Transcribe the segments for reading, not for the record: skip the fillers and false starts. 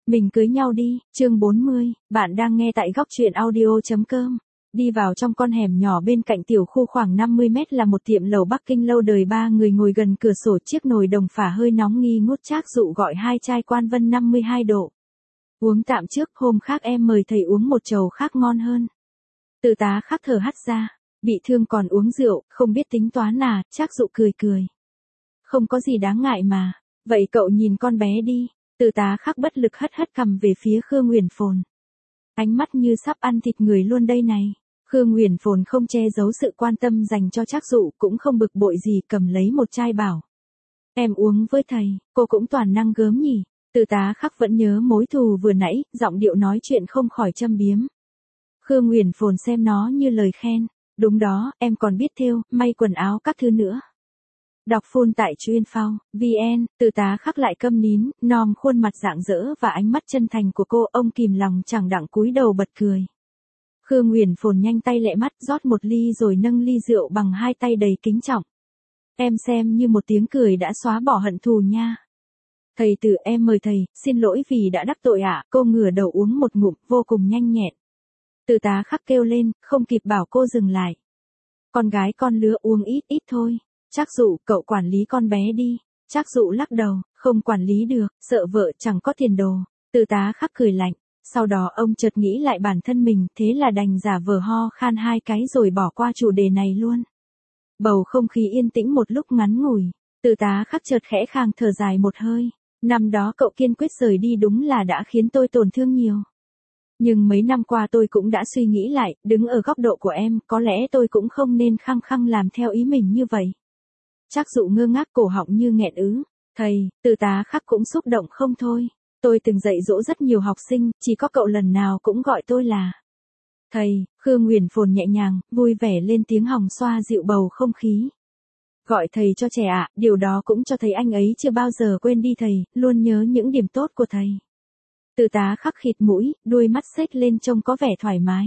Mình cưới nhau đi, chương 40, bạn đang nghe tại góc truyện audio.com. Đi vào trong con hẻm nhỏ bên cạnh tiểu khu khoảng 50 mét là một tiệm lẩu Bắc Kinh lâu đời, ba người ngồi gần cửa sổ, chiếc nồi đồng phả hơi nóng nghi ngút. Trác Dụ gọi 2 chai Quan Vân 52 độ. Uống tạm trước, hôm khác em mời thầy uống một chầu khác ngon hơn. Từ Tá Khắc thở hắt ra, bị thương còn uống rượu, không biết tính toán à? Trác Dụ cười cười. Không có gì đáng ngại mà, vậy cậu nhìn con bé đi. Từ Tá Khắc bất lực hất hất cằm về phía Khương Uyển Phồn. Ánh mắt như sắp ăn thịt người luôn đây này. Khương Uyển Phồn không che giấu sự quan tâm dành cho Trác Dụ, cũng không bực bội gì, cầm lấy một chai bảo. Em uống với thầy, cô cũng toàn năng gớm nhỉ. Từ Tá Khắc vẫn nhớ mối thù vừa nãy, giọng điệu nói chuyện không khỏi châm biếm. Khương Uyển Phồn xem nó như lời khen. Đúng đó, em còn biết thêu, may quần áo các thứ nữa. Đọc full tại chuyên phao, VN, Từ Tá Khắc lại câm nín, nom khuôn mặt rạng rỡ và ánh mắt chân thành của cô, ông kìm lòng chẳng đặng cúi đầu bật cười. Khương Uyển Phồn nhanh tay lẹ mắt rót một ly rồi nâng ly rượu bằng hai tay đầy kính trọng. Em xem như một tiếng cười đã xóa bỏ hận thù nha. Thầy Từ, em mời thầy, xin lỗi vì đã đắc tội ạ. Cô ngửa đầu uống một ngụm, vô cùng nhanh nhẹn. Từ Tá Khắc kêu lên, không kịp bảo cô dừng lại. Con gái con lứa uống ít ít thôi. Trác Dụ, cậu quản lý con bé đi. Trác Dụ lắc đầu, không quản lý được, sợ vợ chẳng có tiền đồ. Từ Tá Khắc cười lạnh. Sau đó ông chợt nghĩ lại bản thân mình, thế là đành giả vờ ho khan hai cái rồi bỏ qua chủ đề này luôn. Bầu không khí yên tĩnh một lúc ngắn ngủi. Từ Tá Khắc chợt khẽ khàng thở dài một hơi. Năm đó cậu kiên quyết rời đi đúng là đã khiến tôi tổn thương nhiều. Nhưng mấy năm qua tôi cũng đã suy nghĩ lại, đứng ở góc độ của em, có lẽ tôi cũng không nên khăng khăng làm theo ý mình như vậy. Trác Dụ ngơ ngác, cổ họng như nghẹn ứ. Thầy, Từ Tá Khắc cũng xúc động không thôi. Tôi từng dạy dỗ rất nhiều học sinh, chỉ có cậu lần nào cũng gọi tôi là thầy. Khương Uyển Phồn nhẹ nhàng, vui vẻ lên tiếng hòng xoa dịu bầu không khí. Gọi thầy cho trẻ ạ, điều đó cũng cho thấy anh ấy chưa bao giờ quên đi thầy, luôn nhớ những điểm tốt của thầy. Từ Tá Khắc khịt mũi, đuôi mắt xếch lên trông có vẻ thoải mái.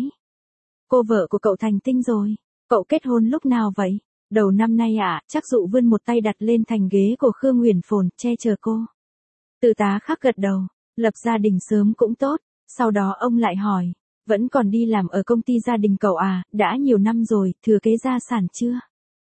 Cô vợ của cậu thành tinh rồi. Cậu kết hôn lúc nào vậy? Đầu năm nay ạ. Trác Dụ vươn một tay đặt lên thành ghế của Khương Uyển Phồn, che chở cô. Từ Tá Khắc gật đầu, lập gia đình sớm cũng tốt. Sau đó ông lại hỏi, vẫn còn đi làm ở công ty gia đình cậu à? Đã nhiều năm rồi, thừa kế gia sản chưa?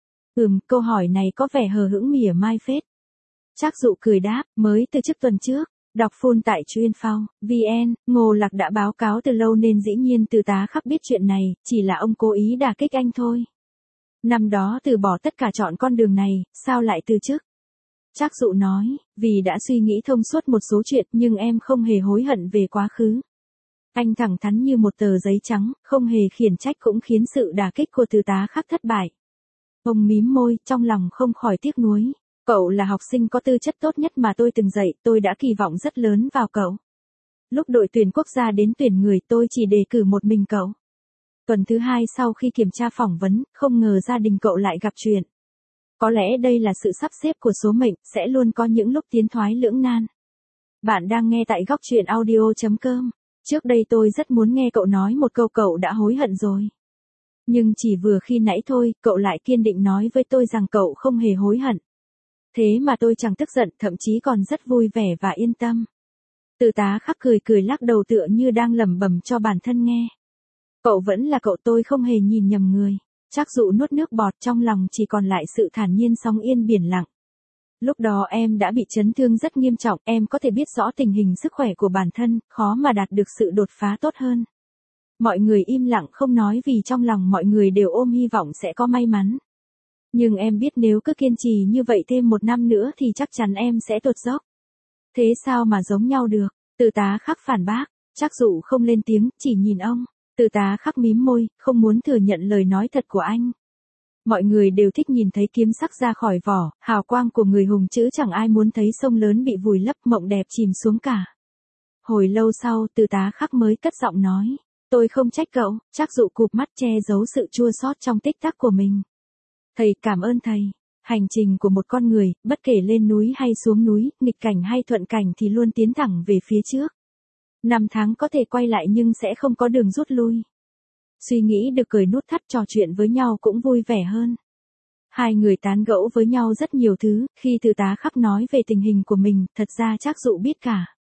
Câu hỏi này có vẻ hờ hững mỉa mai phết. Trác Dụ cười đáp, mới từ chức tuần trước. Đọc full tại chuyên phao, VN, Ngô Lạc đã báo cáo từ lâu nên dĩ nhiên Từ Tá Khắc biết chuyện này, chỉ là ông cố ý đả kích anh thôi. Năm đó từ bỏ tất cả chọn con đường này, sao lại từ chức? Trác Dụ nói, vì đã suy nghĩ thông suốt một số chuyện nhưng em không hề hối hận về quá khứ. Anh thẳng thắn như một tờ giấy trắng, không hề khiển trách cũng khiến sự đả kích của Từ Tá Khắc thất bại. Ông mím môi, trong lòng không khỏi tiếc nuối. Cậu là học sinh có tư chất tốt nhất mà tôi từng dạy, tôi đã kỳ vọng rất lớn vào cậu. Lúc đội tuyển quốc gia đến tuyển người tôi chỉ đề cử một mình cậu. Tuần thứ 2 sau khi kiểm tra phỏng vấn, không ngờ gia đình cậu lại gặp chuyện. Có lẽ đây là sự sắp xếp của số mệnh, sẽ luôn có những lúc tiến thoái lưỡng nan. Bạn đang nghe tại góc truyện audio.com. Trước đây tôi rất muốn nghe cậu nói một câu cậu đã hối hận rồi. Nhưng chỉ vừa khi nãy thôi, cậu lại kiên định nói với tôi rằng cậu không hề hối hận. Thế mà tôi chẳng tức giận, thậm chí còn rất vui vẻ và yên tâm. Từ Tá Khắc cười cười lắc đầu tựa như đang lẩm bẩm cho bản thân nghe. Cậu vẫn là cậu, tôi không hề nhìn nhầm người. Trác Dụ nuốt nước bọt, trong lòng chỉ còn lại sự thản nhiên sóng yên biển lặng. Lúc đó em đã bị chấn thương rất nghiêm trọng, em có thể biết rõ tình hình sức khỏe của bản thân, khó mà đạt được sự đột phá tốt hơn. Mọi người im lặng không nói vì trong lòng mọi người đều ôm hy vọng sẽ có may mắn. Nhưng em biết nếu cứ kiên trì như vậy thêm một năm nữa thì chắc chắn em sẽ tụt dốc. Thế sao mà giống nhau được? Từ Tá Khắc phản bác. Trác Dụ không lên tiếng, chỉ nhìn ông. Từ Tá Khắc mím môi, không muốn thừa nhận lời nói thật của anh. Mọi người đều thích nhìn thấy kiếm sắc ra khỏi vỏ, hào quang của người hùng chứ chẳng ai muốn thấy sông lớn bị vùi lấp, mộng đẹp chìm xuống cả. Hồi lâu sau, Từ Tá Khắc mới cất giọng nói. Tôi không trách cậu. Trác Dụ cụp mắt che giấu sự chua xót trong tích tắc của mình. Thầy, cảm ơn thầy. Hành trình của một con người, bất kể lên núi hay xuống núi, nghịch cảnh hay thuận cảnh thì luôn tiến thẳng về phía trước. Năm tháng có thể quay lại nhưng sẽ không có đường rút lui. Suy nghĩ được cởi nút thắt, trò chuyện với nhau cũng vui vẻ hơn. Hai người tán gẫu với nhau rất nhiều thứ, khi Từ Tá Khắc nói về tình hình của mình, thật ra Trác Dụ biết cả.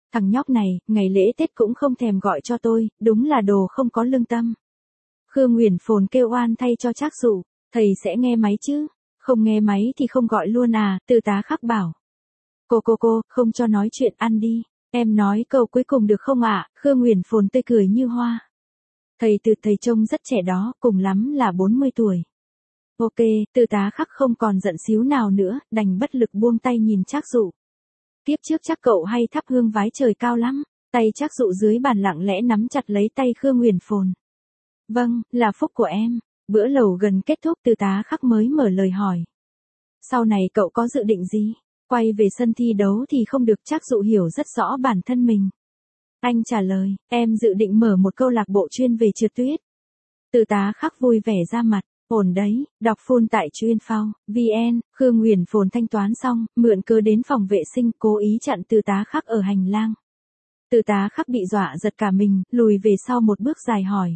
Thằng nhóc này, ngày lễ Tết cũng không thèm gọi cho tôi, đúng là đồ không có lương tâm. Khương Nguyền phồn kêu oan thay cho Trác Dụ, thầy sẽ nghe máy chứ? Không nghe máy thì không gọi luôn à, Từ Tá Khắc bảo. Cô, không cho nói chuyện, ăn đi. Em nói câu cuối cùng được không ạ? Khương Nguyền phồn tươi cười như hoa. Thầy trông rất trẻ đó, cùng lắm là 40 tuổi. Ok, Từ Tá Khắc không còn giận xíu nào nữa, đành bất lực buông tay nhìn Trác Dụ. Tiếp trước chắc cậu hay thắp hương vái trời cao lắm. Tay Trác Dụ dưới bàn lặng lẽ nắm chặt lấy tay Khương Nguyền phồn. Vâng, là phúc của em. Bữa lẩu gần kết thúc, Từ Tá Khắc mới mở lời hỏi. Sau này cậu có dự định gì? Quay về sân thi đấu thì không được. Trác Dụ hiểu rất rõ bản thân mình. Anh trả lời, em dự định mở một câu lạc bộ chuyên về trượt tuyết. Từ Tá Khắc vui vẻ ra mặt. Ổn đấy, đọc full tại chuyên.vn. Khương Nguyền phồn thanh toán xong, mượn cớ đến phòng vệ sinh, cố ý chặn Từ Tá Khắc ở hành lang. Từ Tá Khắc bị dọa giật cả mình, lùi về sau một bước dài hỏi.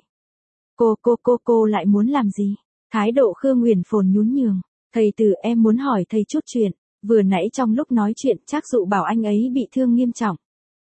Cô lại muốn làm gì? Thái độ Khương Nguyền phồn nhún nhường. Thầy Từ, em muốn hỏi thầy chút chuyện. Vừa nãy trong lúc nói chuyện, Trác Dụ bảo anh ấy bị thương nghiêm trọng.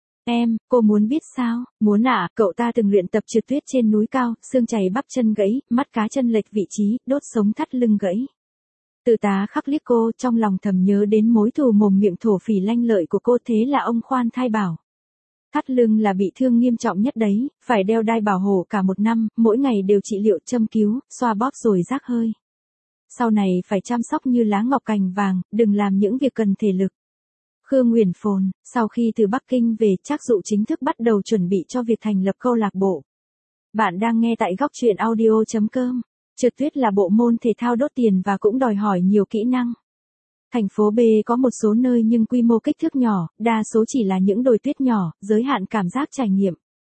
Cô muốn biết sao? Muốn ạ, cậu ta từng luyện tập trượt tuyết trên núi cao, xương chày bắp chân gãy, mắt cá chân lệch vị trí, đốt sống thắt lưng gãy. Từ Tá Khắc liếc cô, trong lòng thầm nhớ đến mối thù mồm miệng thổ phỉ lanh lợi của cô, thế là ông khoan thai bảo. Thắt lưng là bị thương nghiêm trọng nhất đấy, phải đeo đai bảo hộ cả 1 năm, mỗi ngày đều trị liệu châm cứu, xoa bóp rồi rác hơi. Sau này phải chăm sóc như lá ngọc cành vàng, đừng làm những việc cần thể lực. Khương Nguyền phồn, sau khi từ Bắc Kinh về, Trác Dụ chính thức bắt đầu chuẩn bị cho việc thành lập câu lạc bộ. Bạn đang nghe tại góc truyện audio.com. Trượt tuyết là bộ môn thể thao đốt tiền và cũng đòi hỏi nhiều kỹ năng. Thành phố B có một số nơi nhưng quy mô kích thước nhỏ, đa số chỉ là những đồi tuyết nhỏ, giới hạn cảm giác trải nghiệm.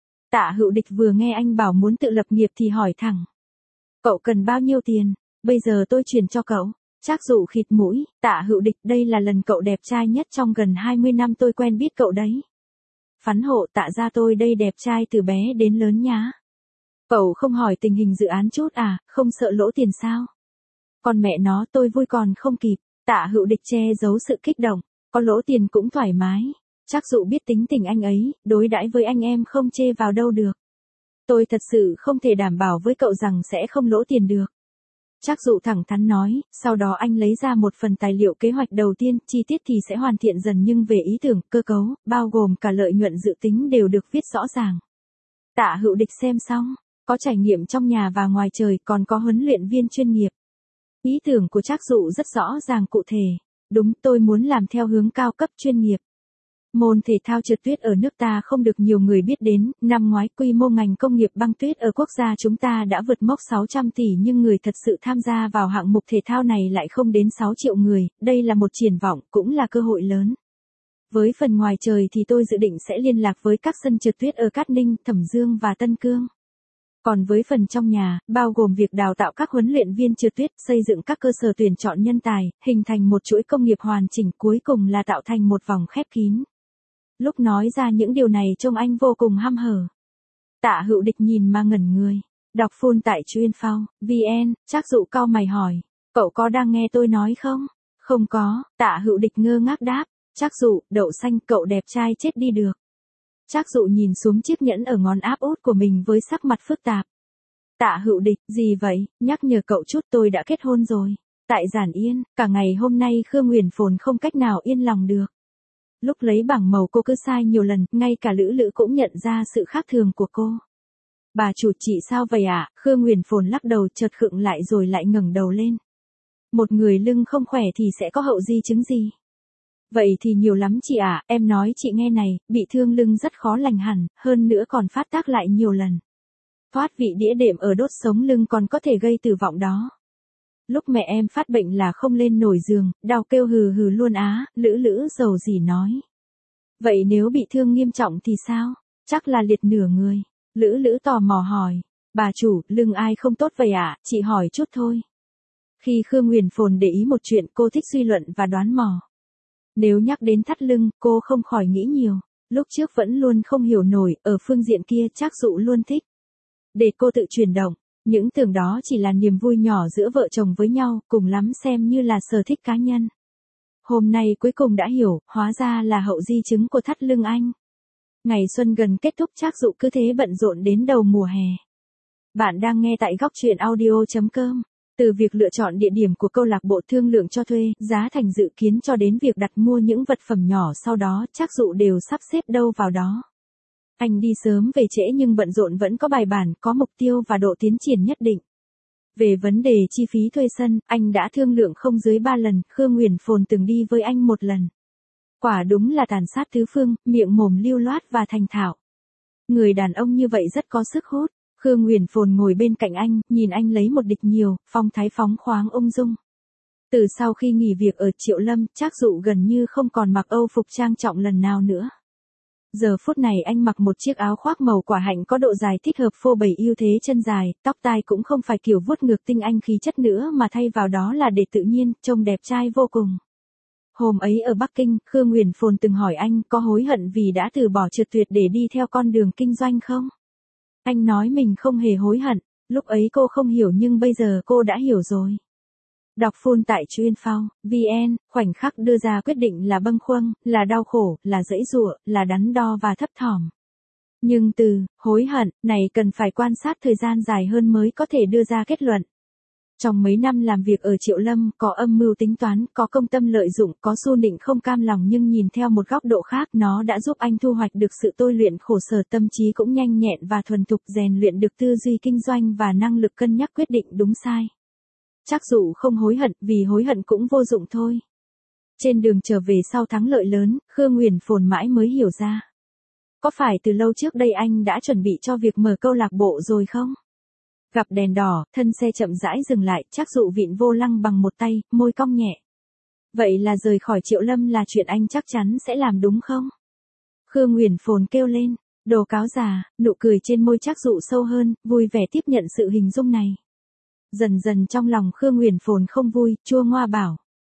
Tạ Hữu Địch vừa nghe anh bảo muốn tự lập nghiệp thì hỏi thẳng. Cậu cần bao nhiêu tiền? Bây giờ tôi chuyển cho cậu. Trác Dụ khịt mũi, Tạ Hữu Địch, đây là lần cậu đẹp trai nhất trong gần 20 năm tôi quen biết cậu đấy. Phắn hộ, Tạ gia tôi đây đẹp trai từ bé đến lớn nhá. Cậu không hỏi tình hình dự án chút à, không sợ lỗ tiền sao? Còn mẹ nó, tôi vui còn không kịp. Tạ Hữu Địch che giấu sự kích động, có lỗ tiền cũng thoải mái. Trác Dụ biết tính tình anh ấy, đối đãi với anh em không chê vào đâu được. Tôi thật sự không thể đảm bảo với cậu rằng sẽ không lỗ tiền được. Trác Dụ thẳng thắn nói, sau đó anh lấy ra một phần tài liệu kế hoạch đầu tiên, chi tiết thì sẽ hoàn thiện dần nhưng về ý tưởng, cơ cấu, bao gồm cả lợi nhuận dự tính đều được viết rõ ràng. Tạ Hữu Địch xem xong, có trải nghiệm trong nhà và ngoài trời, còn có huấn luyện viên chuyên nghiệp. Ý tưởng của Trác Dụ rất rõ ràng cụ thể. Đúng, tôi muốn làm theo hướng cao cấp chuyên nghiệp. Môn thể thao trượt tuyết ở nước ta không được nhiều người biết đến, năm ngoái quy mô ngành công nghiệp băng tuyết ở quốc gia chúng ta đã vượt mốc 600 tỷ nhưng người thật sự tham gia vào hạng mục thể thao này lại không đến 6 triệu người, đây là một triển vọng, cũng là cơ hội lớn. Với phần ngoài trời thì tôi dự định sẽ liên lạc với các sân trượt tuyết ở Cát Ninh, Thẩm Dương và Tân Cương. Còn với phần trong nhà, bao gồm việc đào tạo các huấn luyện viên trượt tuyết, xây dựng các cơ sở tuyển chọn nhân tài, hình thành một chuỗi công nghiệp hoàn chỉnh, cuối cùng là tạo thành một vòng khép kín. Lúc nói ra những điều này trông anh vô cùng hăm hở. Tạ Hữu Địch nhìn mà ngẩn người. Đọc full tại chuyên.vn. Trác Dụ cau mày hỏi. Cậu có đang nghe tôi nói không? Không có. Tạ Hữu Địch ngơ ngác đáp. Trác Dụ, đậu xanh, cậu đẹp trai chết đi được. Trác Dụ nhìn xuống chiếc nhẫn ở ngón áp út của mình với sắc mặt phức tạp. Tạ Hữu Địch, gì vậy? Nhắc nhở cậu chút, tôi đã kết hôn rồi. Tại Giản Yên, cả ngày hôm nay Khương Nguyền phồn không cách nào yên lòng được. Lúc lấy bảng màu cô cứ sai nhiều lần, ngay cả Lữ Lữ cũng nhận ra sự khác thường của cô. Bà chủ, chị sao vậy ạ? Khương Nguyền phồn lắc đầu, chợt khựng lại rồi lại ngẩng đầu lên. Một người lưng không khỏe thì sẽ có hậu di chứng gì? Vậy thì nhiều lắm chị ạ, em nói chị nghe này, bị thương lưng rất khó lành hẳn, hơn nữa còn phát tác lại nhiều lần. Thoát vị đĩa đệm ở đốt sống lưng còn có thể gây tử vong đó. Lúc mẹ em phát bệnh là không lên nổi giường, đau kêu hừ hừ luôn á, Lữ Lữ dầu dỉ nói. Vậy nếu bị thương nghiêm trọng thì sao? Chắc là liệt nửa người. Lữ Lữ tò mò hỏi. Bà chủ, lưng ai không tốt vậy ạ? Chị hỏi chút thôi. Khi Khương Nguyền phồn để ý một chuyện, cô thích suy luận và đoán mò. Nếu nhắc đến thắt lưng, cô không khỏi nghĩ nhiều. Lúc trước vẫn luôn không hiểu nổi, ở phương diện kia Trác Dụ luôn thích. Để cô tự chuyển động. Những tưởng đó chỉ là niềm vui nhỏ giữa vợ chồng với nhau, cùng lắm xem như là sở thích cá nhân. Hôm nay cuối cùng đã hiểu, hóa ra là hậu di chứng của thắt lưng anh. Ngày xuân gần kết thúc Trác Dụ cứ thế bận rộn đến đầu mùa hè. Bạn đang nghe tại góc truyện audio.com. Từ việc lựa chọn địa điểm của câu lạc bộ thương lượng cho thuê, giá thành dự kiến cho đến việc đặt mua những vật phẩm nhỏ sau đó, Trác Dụ đều sắp xếp đâu vào đó. Anh đi sớm về trễ nhưng bận rộn vẫn có bài bản, có mục tiêu và độ tiến triển nhất định. Về vấn đề chi phí thuê sân, anh đã thương lượng không dưới 3 lần, Khương Nguyền Phồn từng đi với anh một lần. Quả đúng là tàn sát tứ phương, miệng mồm lưu loát và thành thạo. Người đàn ông như vậy rất có sức hút. Khương Nguyền Phồn ngồi bên cạnh anh, nhìn anh lấy một địch nhiều, phong thái phóng khoáng ung dung. Từ sau khi nghỉ việc ở Triệu Lâm, Trác Dụ gần như không còn mặc âu phục trang trọng lần nào nữa. Giờ phút này anh mặc một chiếc áo khoác màu quả hạnh có độ dài thích hợp phô bày ưu thế chân dài, tóc tai cũng không phải kiểu vuốt ngược tinh anh khí chất nữa mà thay vào đó là để tự nhiên, trông đẹp trai vô cùng. Hôm ấy ở Bắc Kinh, Khương Nguyền Phồn từng hỏi anh có hối hận vì đã từ bỏ trượt tuyệt để đi theo con đường kinh doanh không? Anh nói mình không hề hối hận, lúc ấy cô không hiểu nhưng bây giờ cô đã hiểu rồi. Đọc full tại chuyên.vn, khoảnh khắc đưa ra quyết định là bâng khuâng, là đau khổ, là giãy giụa, là đắn đo và thấp thỏm. Nhưng từ hối hận này cần phải quan sát thời gian dài hơn mới có thể đưa ra kết luận. Trong mấy năm làm việc ở Triệu Lâm, có âm mưu tính toán, có công tâm lợi dụng, có xu nịnh không cam lòng nhưng nhìn theo một góc độ khác nó đã giúp anh thu hoạch được sự tôi luyện khổ sở, tâm trí cũng nhanh nhẹn và thuần thục, rèn luyện được tư duy kinh doanh và năng lực cân nhắc quyết định đúng sai. Trác Dụ không hối hận, vì hối hận cũng vô dụng thôi. Trên đường trở về sau thắng lợi lớn, Khương Nguyền Phồn mãi mới hiểu ra. Có phải từ lâu trước đây anh đã chuẩn bị cho việc mở câu lạc bộ rồi không? Gặp đèn đỏ, thân xe chậm rãi dừng lại, Trác Dụ vịn vô lăng bằng một tay, môi cong nhẹ. Vậy là rời khỏi Triệu Lâm là chuyện anh chắc chắn sẽ làm đúng không? Khương Nguyền Phồn kêu lên, đồ cáo già, nụ cười trên môi Trác Dụ sâu hơn, vui vẻ tiếp nhận sự hình dung này. Dần dần trong lòng Khương Nguyền Phồn không vui, chua ngoa bảo.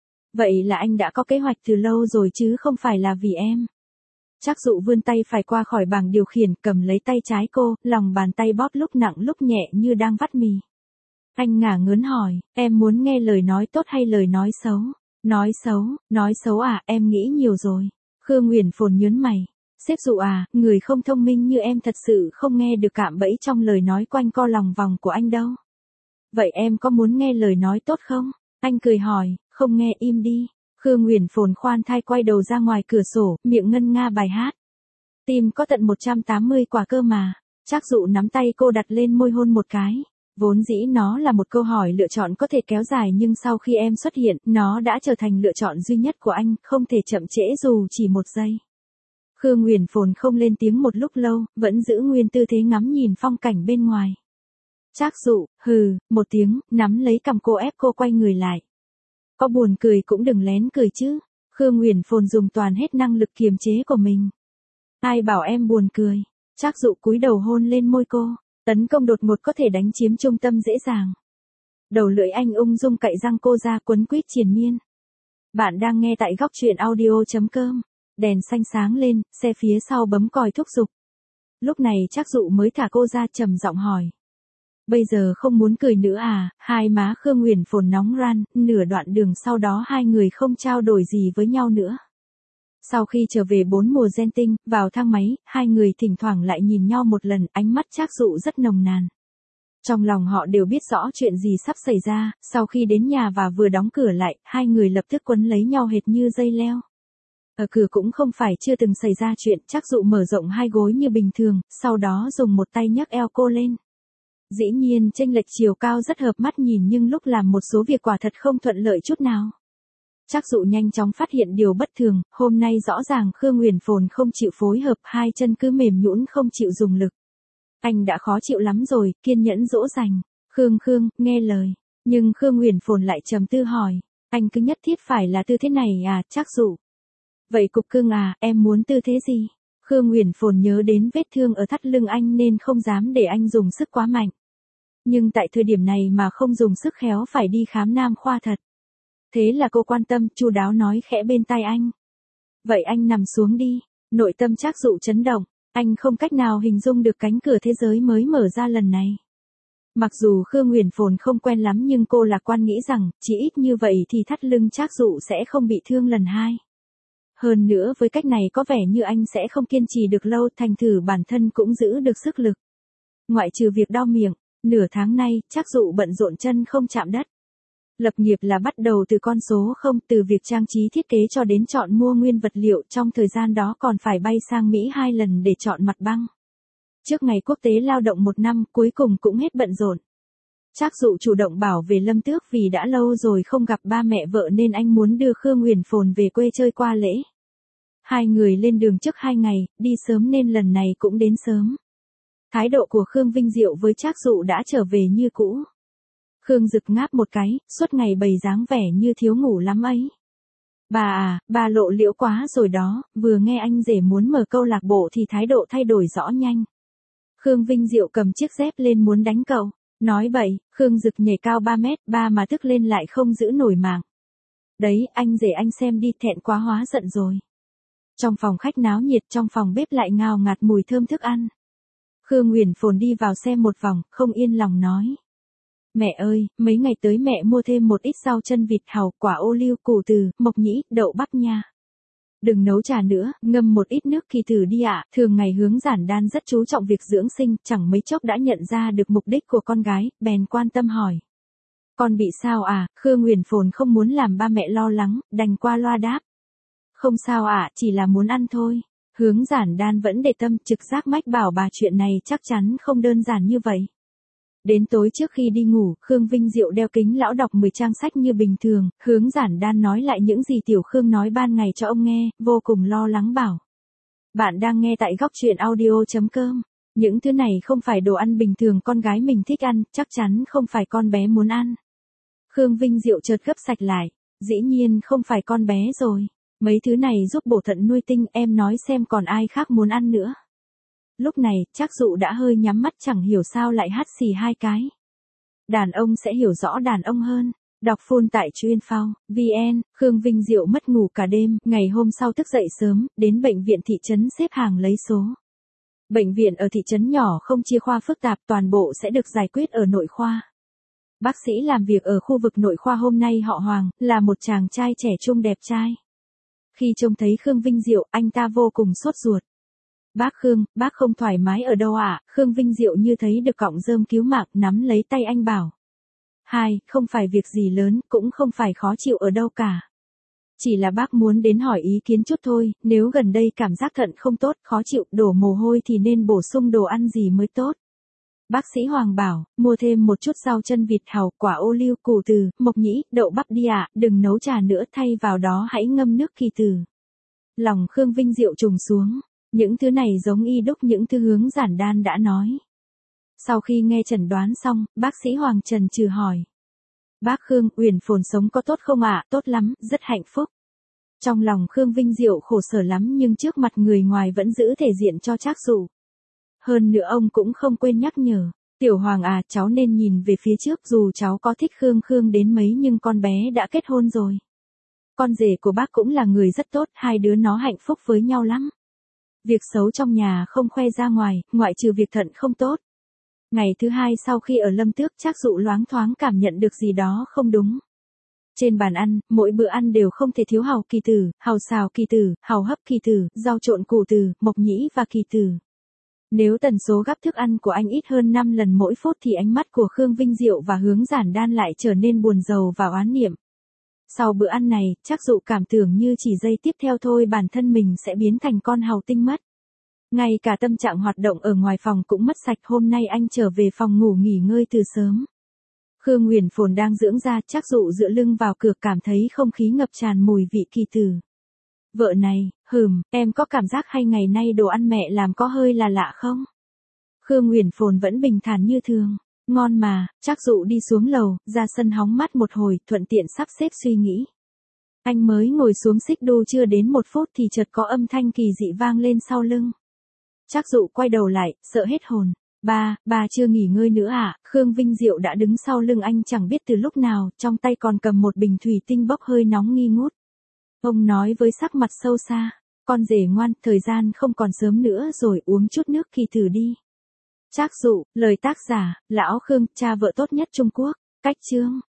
Vậy là anh đã có kế hoạch từ lâu rồi chứ không phải là vì em. Trác Dụ vươn tay phải qua khỏi bảng điều khiển, cầm lấy tay trái cô, lòng bàn tay bóp lúc nặng lúc nhẹ như đang vắt mì. Anh ngả ngớn hỏi, em muốn nghe lời nói tốt hay lời nói xấu? Nói xấu à, em nghĩ nhiều rồi. Khương Nguyền Phồn nhớn mày. Sếp Dụ à, người không thông minh như em thật sự không nghe được cạm bẫy trong lời nói quanh co lòng vòng của anh đâu. Vậy em có muốn nghe lời nói tốt không? Anh cười hỏi, không nghe im đi. Khương Nguyền Phồn khoan thai quay đầu ra ngoài cửa sổ, miệng ngân nga bài hát. Tim có tận 180 quả cơ mà. Trác Dụ nắm tay cô đặt lên môi hôn một cái. Vốn dĩ nó là một câu hỏi lựa chọn có thể kéo dài nhưng sau khi em xuất hiện, nó đã trở thành lựa chọn duy nhất của anh, không thể chậm trễ dù chỉ một giây. Khương Nguyền Phồn không lên tiếng một lúc lâu, vẫn giữ nguyên tư thế ngắm nhìn phong cảnh bên ngoài. Trác Dụ, hừ, một tiếng, nắm lấy cằm cô ép cô quay người lại. Có buồn cười cũng đừng lén cười chứ. Khương Nguyền Phồn dùng toàn hết năng lực kiềm chế của mình. Ai bảo em buồn cười. Trác Dụ cúi đầu hôn lên môi cô. Tấn công đột ngột có thể đánh chiếm trung tâm dễ dàng. Đầu lưỡi anh ung dung cạy răng cô ra quấn quýt triền miên. Bạn đang nghe tại góc truyện audio.com. Đèn xanh sáng lên, xe phía sau bấm còi thúc giục. Lúc này Trác Dụ mới thả cô ra trầm giọng hỏi. Bây giờ không muốn cười nữa à? Hai má Khương Nguyền Phồn nóng ran, nửa đoạn đường sau đó hai người không trao đổi gì với nhau nữa. Sau khi trở về 4 mùa gen tinh, vào thang máy, hai người thỉnh thoảng lại nhìn nhau một lần, ánh mắt Trác Dụ rất nồng nàn. Trong lòng họ đều biết rõ chuyện gì sắp xảy ra, sau khi đến nhà và vừa đóng cửa lại, hai người lập tức quấn lấy nhau hệt như dây leo. Ở cửa cũng không phải chưa từng xảy ra chuyện, Trác Dụ mở rộng hai gối như bình thường, sau đó dùng một tay nhấc eo cô lên. Dĩ nhiên chênh lệch chiều cao rất hợp mắt nhìn nhưng lúc làm một số việc quả thật không thuận lợi chút nào. Trác Dụ nhanh chóng phát hiện điều bất thường, hôm nay rõ ràng Khương Nguyền Phồn không chịu phối hợp, hai chân cứ mềm nhũn không chịu dùng lực. Anh đã khó chịu lắm rồi, kiên nhẫn dỗ dành. Khương, nghe lời. Nhưng Khương Nguyền Phồn lại trầm tư hỏi, anh cứ nhất thiết phải là tư thế này à, Trác Dụ? Vậy cục cưng à, em muốn tư thế gì? Khương Nguyền Phồn nhớ đến vết thương ở thắt lưng anh nên không dám để anh dùng sức quá mạnh. Nhưng tại thời điểm này mà không dùng sức khéo phải đi khám nam khoa thật. Thế là cô quan tâm, chu đáo nói khẽ bên tai anh. Vậy anh nằm xuống đi. Nội tâm Trác Dụ chấn động, anh không cách nào hình dung được cánh cửa thế giới mới mở ra lần này. Mặc dù Khương Nguyền Phồn không quen lắm nhưng cô lạc quan nghĩ rằng, chỉ ít như vậy thì thắt lưng Trác Dụ sẽ không bị thương lần hai. Hơn nữa với cách này có vẻ như anh sẽ không kiên trì được lâu, thành thử bản thân cũng giữ được sức lực. Ngoại trừ việc đau miệng, nửa tháng nay, Trác Dụ bận rộn chân không chạm đất. Lập nghiệp là bắt đầu từ con số 0, từ việc trang trí thiết kế cho đến chọn mua nguyên vật liệu, trong thời gian đó còn phải bay sang Mỹ 2 lần để chọn mặt bằng. Trước ngày quốc tế lao động 1 năm, cuối cùng cũng hết bận rộn. Trác Dụ chủ động bảo về Lâm Tước vì đã lâu rồi không gặp ba mẹ vợ nên anh muốn đưa Khương Uyển Phồn về quê chơi qua lễ. Hai người lên đường trước 2 ngày, đi sớm nên lần này cũng đến sớm. Thái độ của Khương Vinh Diệu với Trác Dụ đã trở về như cũ. Khương Dực ngáp một cái, suốt ngày bày dáng vẻ như thiếu ngủ lắm ấy. Bà à, bà lộ liễu quá rồi đó, vừa nghe anh rể muốn mở câu lạc bộ thì thái độ thay đổi rõ nhanh. Khương Vinh Diệu cầm chiếc dép lên muốn đánh cậu. Nói bậy, Khương Dực nhảy cao 3 mét 3 mà tức lên lại không giữ nổi mạng. Đấy, anh rể anh xem đi, thẹn quá hóa giận rồi. Trong phòng khách náo nhiệt, trong phòng bếp lại ngào ngạt mùi thơm thức ăn. Khương Uyển Phồn đi vào xem một vòng, không yên lòng nói. Mẹ ơi, mấy ngày tới mẹ mua thêm một ít rau chân vịt, hàu, quả ô liu, củ từ, mộc nhĩ, đậu bắp nha. Đừng nấu trà nữa, ngâm một ít nước kỳ tử đi ạ. Thường ngày Hướng Giản Đan rất chú trọng việc dưỡng sinh, chẳng mấy chốc đã nhận ra được mục đích của con gái, bèn quan tâm hỏi. Con bị sao à? Khương Uyển Phồn không muốn làm ba mẹ lo lắng, đành qua loa đáp. Không sao ạ, chỉ là muốn ăn thôi. Hướng Giản Đan vẫn để tâm, trực giác mách bảo bà chuyện này chắc chắn không đơn giản như vậy. Đến tối trước khi đi ngủ, Khương Vinh Diệu đeo kính lão đọc 10 trang sách như bình thường, Hướng Giản Đan nói lại những gì Tiểu Khương nói ban ngày cho ông nghe, vô cùng lo lắng bảo. Bạn đang nghe tại góc truyện audio.com. Những thứ này không phải đồ ăn bình thường con gái mình thích ăn, chắc chắn không phải con bé muốn ăn. Khương Vinh Diệu chợt gấp sạch lại, dĩ nhiên không phải con bé rồi. Mấy thứ này giúp bổ thận nuôi tinh, em nói xem còn ai khác muốn ăn nữa. Lúc này, Trác Dụ đã hơi nhắm mắt, chẳng hiểu sao lại hắt xì 2 cái. Đàn ông sẽ hiểu rõ đàn ông hơn. Đọc full tại chuyên.phao.vn. Khương Vinh Diệu mất ngủ cả đêm, ngày hôm sau thức dậy sớm, đến bệnh viện thị trấn xếp hàng lấy số. Bệnh viện ở thị trấn nhỏ không chia khoa phức tạp, toàn bộ sẽ được giải quyết ở nội khoa. Bác sĩ làm việc ở khu vực nội khoa hôm nay họ Hoàng, là một chàng trai trẻ trung đẹp trai. Khi trông thấy Khương Vinh Diệu, anh ta vô cùng sốt ruột. Bác Khương, bác không thoải mái ở đâu ạ? Khương Vinh Diệu như thấy được cọng rơm cứu mạng, nắm lấy tay anh bảo. Không phải việc gì lớn, cũng không phải khó chịu ở đâu cả. Chỉ là bác muốn đến hỏi ý kiến chút thôi, nếu gần đây cảm giác thận không tốt, khó chịu, đổ mồ hôi thì nên bổ sung đồ ăn gì mới tốt. Bác sĩ Hoàng bảo, mua thêm một chút rau chân vịt, hàu, quả ô liu, củ từ, mộc nhĩ, đậu bắp đi ạ, đừng nấu trà nữa, thay vào đó hãy ngâm nước kỳ từ. Lòng Khương Vinh Diệu trùng xuống, những thứ này giống y đúc những thứ Hướng Giản Đan đã nói. Sau khi nghe chẩn đoán xong, bác sĩ Hoàng chần chừ hỏi. Bác Khương, Uyển Phồn sống có tốt không ạ? Tốt lắm, rất hạnh phúc. Trong lòng Khương Vinh Diệu khổ sở lắm nhưng trước mặt người ngoài vẫn giữ thể diện cho Trác Dụ. Hơn nữa ông cũng không quên nhắc nhở. Tiểu Hoàng à, cháu nên nhìn về phía trước, dù cháu có thích Khương đến mấy nhưng con bé đã kết hôn rồi. Con rể của bác cũng là người rất tốt, hai đứa nó hạnh phúc với nhau lắm. Việc xấu trong nhà không khoe ra ngoài, ngoại trừ việc thận không tốt. Ngày thứ 2 sau khi ở Lâm Tước, Trác Dụ loáng thoáng cảm nhận được gì đó không đúng. Trên bàn ăn, mỗi bữa ăn đều không thể thiếu hàu kỳ tử, hàu xào kỳ tử, hàu hấp kỳ tử, rau trộn củ từ, mộc nhĩ và kỳ tử. Nếu tần số gắp thức ăn của anh ít hơn 5 lần mỗi phút thì ánh mắt của Khương Vinh Diệu và Hướng Giản Đan lại trở nên buồn rầu và oán niệm. Sau bữa ăn này, Trác Dụ cảm tưởng như chỉ giây tiếp theo thôi bản thân mình sẽ biến thành con hàu tinh mất. Ngay cả tâm trạng hoạt động ở ngoài phòng cũng mất sạch, hôm nay anh trở về phòng ngủ nghỉ ngơi từ sớm. Khương Uyển Phồn đang dưỡng da, Trác Dụ dựa lưng vào cửa cảm thấy không khí ngập tràn mùi vị kỳ tử. Vợ này, em có cảm giác hay ngày nay đồ ăn mẹ làm có hơi là lạ không? Khương Uyển Phồn vẫn bình thản như thường. Ngon mà. Trác Dụ đi xuống lầu, ra sân hóng mát một hồi, thuận tiện sắp xếp suy nghĩ. Anh mới ngồi xuống xích đu chưa đến 1 phút thì chợt có âm thanh kỳ dị vang lên sau lưng. Trác Dụ quay đầu lại, sợ hết hồn. Bà chưa nghỉ ngơi nữa à? Khương Vinh Diệu đã đứng sau lưng anh chẳng biết từ lúc nào, trong tay còn cầm một bình thủy tinh bốc hơi nóng nghi ngút. Ông nói với sắc mặt sâu xa, con rể ngoan, thời gian không còn sớm nữa rồi, uống chút nước kỳ tử đi. Trác Dụ, lời tác giả, Lão Khương, cha vợ tốt nhất Trung Quốc, cách chương.